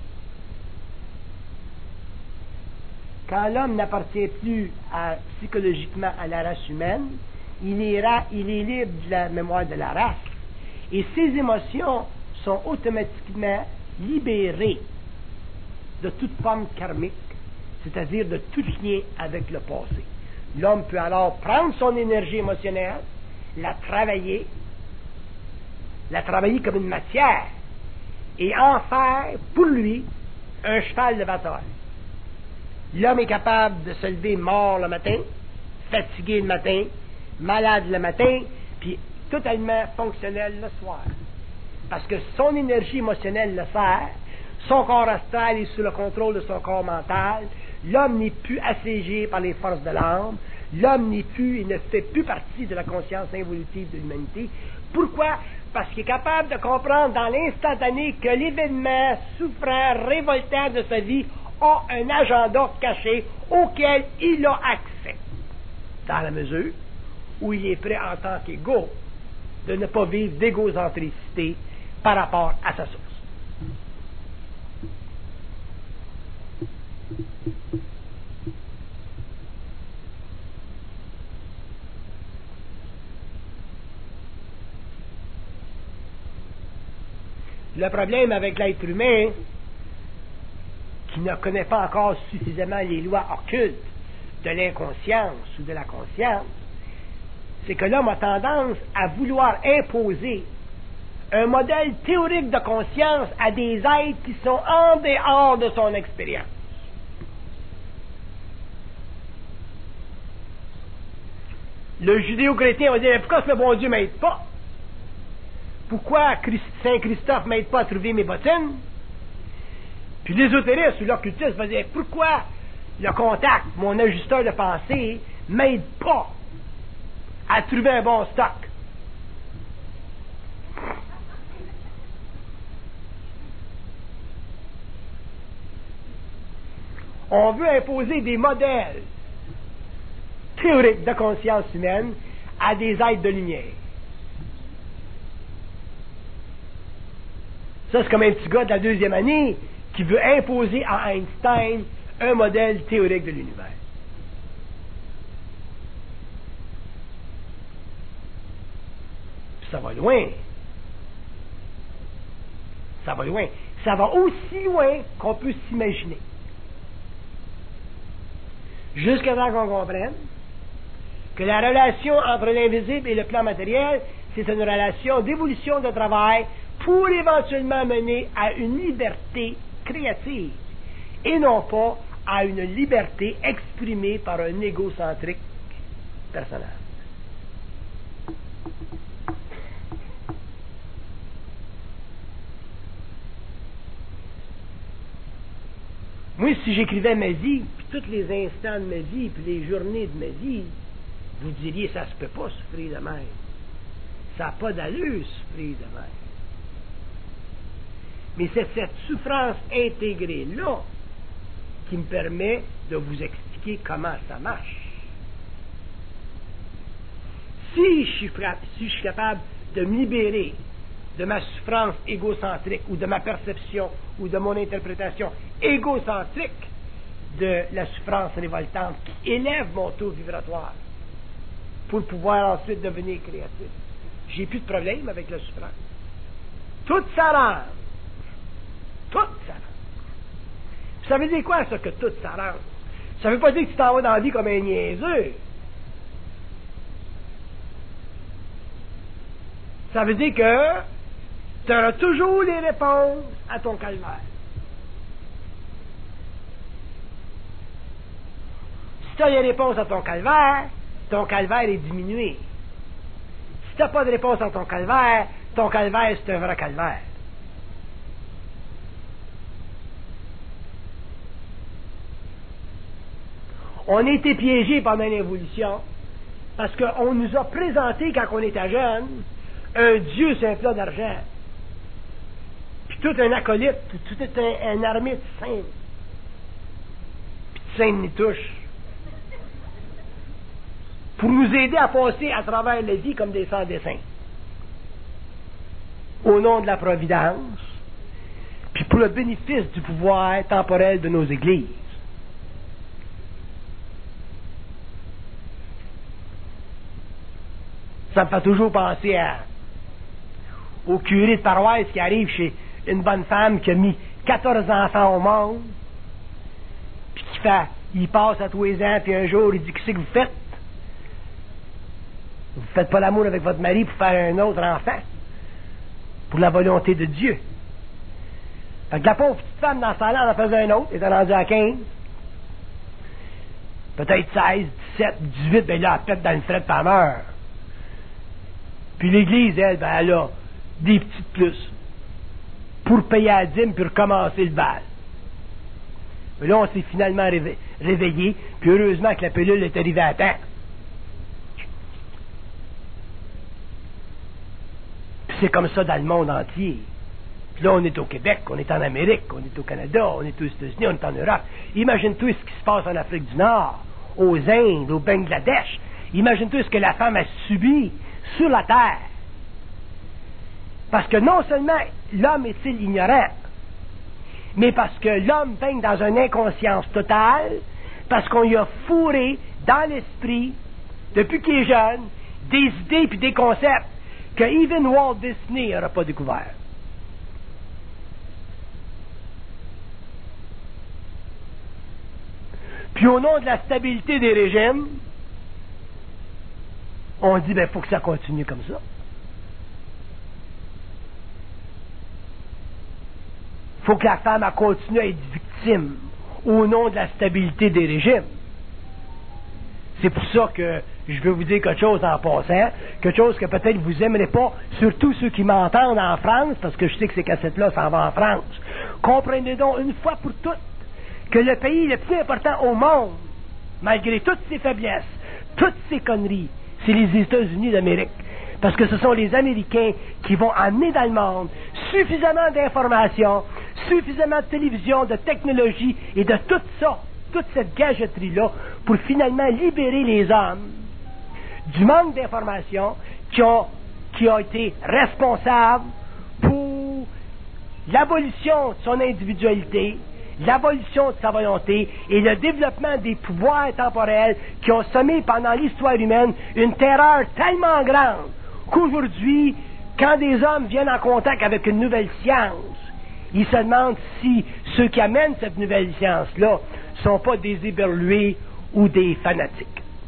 Quand l'homme n'appartient plus à, psychologiquement à la race humaine, il est, ra, il est libre de la mémoire de la race. Et ses émotions sont automatiquement libérées de toute forme karmique, c'est-à-dire de tout lien avec le passé. L'homme peut alors prendre son énergie émotionnelle, la travailler, la travailler comme une matière, et en faire, pour lui, un cheval de bataille. L'homme est capable de se lever mort le matin, fatigué le matin, malade le matin, puis totalement fonctionnel le soir. Parce que son énergie émotionnelle le sert, son corps astral est sous le contrôle de son corps mental, l'homme n'est plus assiégé par les forces de l'âme, l'homme n'est plus, il ne fait plus partie de la conscience involutive de l'humanité. Pourquoi? Parce qu'il est capable de comprendre dans l'instantané que l'événement souffrant, révoltant de sa vie a un agenda caché auquel il a accès, dans la mesure où il est prêt en tant qu'égo de ne pas vivre d'égocentricité par rapport à sa source. Le problème avec l'être humain, qui ne connaît pas encore suffisamment les lois occultes de l'inconscience ou de la conscience, c'est que l'homme a tendance à vouloir imposer un modèle théorique de conscience à des êtres qui sont en dehors de son expérience. Le judéo-chrétien va dire, pourquoi ce bon Dieu ne m'aide pas? Pourquoi Saint Christophe ne m'aide pas à trouver mes bottines? Puis l'ésotériste ou l'occultiste va dire, pourquoi le contact, mon ajusteur de pensée, ne m'aide pas à trouver un bon stock? On veut imposer des modèles théoriques de conscience humaine à des êtres de lumière. Ça, c'est comme un petit gars de la deuxième année qui veut imposer à Einstein un modèle théorique de l'univers. Puis ça va loin. Ça va loin. Ça va aussi loin qu'on peut s'imaginer. Jusqu'à temps qu'on comprenne que la relation entre l'invisible et le plan matériel, c'est une relation d'évolution de travail pour éventuellement mener à une liberté créative et non pas à une liberté exprimée par un égocentrique personnel. Moi, si j'écrivais ma vie, puis tous les instants de ma vie, puis les journées de ma vie, vous diriez, ça se peut pas souffrir de même. Ça n'a pas d'allure, souffrir de même. Mais c'est cette souffrance intégrée-là qui me permet de vous expliquer comment ça marche. Si je suis, si je suis capable de me libérer de ma souffrance égocentrique ou de ma perception ou de mon interprétation égocentrique de la souffrance révoltante qui élève mon taux vibratoire pour pouvoir ensuite devenir créatif, j'ai plus de problème avec la souffrance. Tout s'arrange. Tout s'arrange. Ça veut dire quoi, ça, que tout s'arrange? Ça veut pas dire que tu t'en vas dans la vie comme un niaiseux. Ça veut dire que tu auras toujours les réponses à ton calvaire. Si tu as les réponses à ton calvaire, ton calvaire est diminué. Si tu n'as pas de réponse à ton calvaire, ton calvaire, c'est un vrai calvaire. On a été piégés pendant l'évolution parce qu'on nous a présenté, quand on était jeune, un Dieu sur un plat d'argent. Puis tout un acolyte, tout, tout un, un armée de saints. Puis de saints n'y touche. Pour nous aider à passer à travers la vie comme des sans-dessins. Au nom de la providence, puis pour le bénéfice du pouvoir temporel de nos églises. Ça me fait toujours penser à, au curé de paroisse qui arrive chez une bonne femme qui a mis quatorze enfants au monde, puis qui fait, il passe à tous les ans, puis un jour, il dit, qu'est-ce que vous faites? Vous ne faites pas l'amour avec votre mari pour faire un autre enfant, pour la volonté de Dieu. Fait que la pauvre petite femme, dans ce temps-là, en en faisait un autre, elle était rendue à quinze, peut-être seize, dix-sept, dix-huit, ben là, elle pète dans le fret, pas meurt. Puis l'Église, elle, ben, elle a des petites plus pour payer la dîme puis recommencer le bal. Mais là, on s'est finalement réve- réveillé, puis heureusement que la pilule est arrivée à temps. Puis c'est comme ça dans le monde entier. Puis là, on est au Québec, on est en Amérique, on est au Canada, on est aux États-Unis, on est en Europe. Imagine-toi ce qui se passe en Afrique du Nord, aux Indes, au Bangladesh. Imagine-toi ce que la femme a subi sur la terre. Parce que non seulement l'homme est-il ignorant, mais parce que l'homme baigne dans une inconscience totale, parce qu'on lui a fourré dans l'esprit, depuis qu'il est jeune, des idées puis des concepts que even Walt Disney n'aura pas découvert. Puis au nom de la stabilité des régimes, on dit, ben, il faut que ça continue comme ça. Il faut que la femme a continue à être victime au nom de la stabilité des régimes. C'est pour ça que je veux vous dire quelque chose en passant, quelque chose que peut-être vous n'aimerez pas, surtout ceux qui m'entendent en France, parce que je sais que ces cassettes-là s'en vont en France. Comprenez donc une fois pour toutes que le pays le plus important au monde, malgré toutes ses faiblesses, toutes ses conneries, c'est les États-Unis d'Amérique. Parce que ce sont les Américains qui vont amener dans le monde suffisamment d'informations, suffisamment de télévision, de technologie et de tout ça, toute cette gadgeterie-là, pour finalement libérer les hommes du manque d'informations qui ont, qui ont été responsables pour l'abolition de son individualité, l'abolition de sa volonté et le développement des pouvoirs temporels qui ont semé pendant l'histoire humaine une terreur tellement grande qu'aujourd'hui, quand des hommes viennent en contact avec une nouvelle science, ils se demandent si ceux qui amènent cette nouvelle science-là ne sont pas des éberlués ou des fanatiques.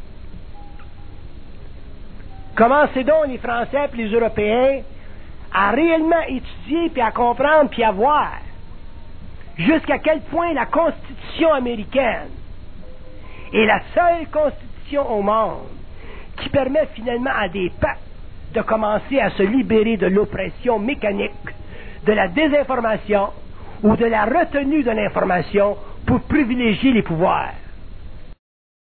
Commencez donc, les Français et les Européens, à réellement étudier, puis à comprendre, puis à voir jusqu'à quel point la Constitution américaine est la seule Constitution au monde qui permet finalement à des peuples de commencer à se libérer de l'oppression mécanique, de la désinformation ou de la retenue de l'information pour privilégier les pouvoirs.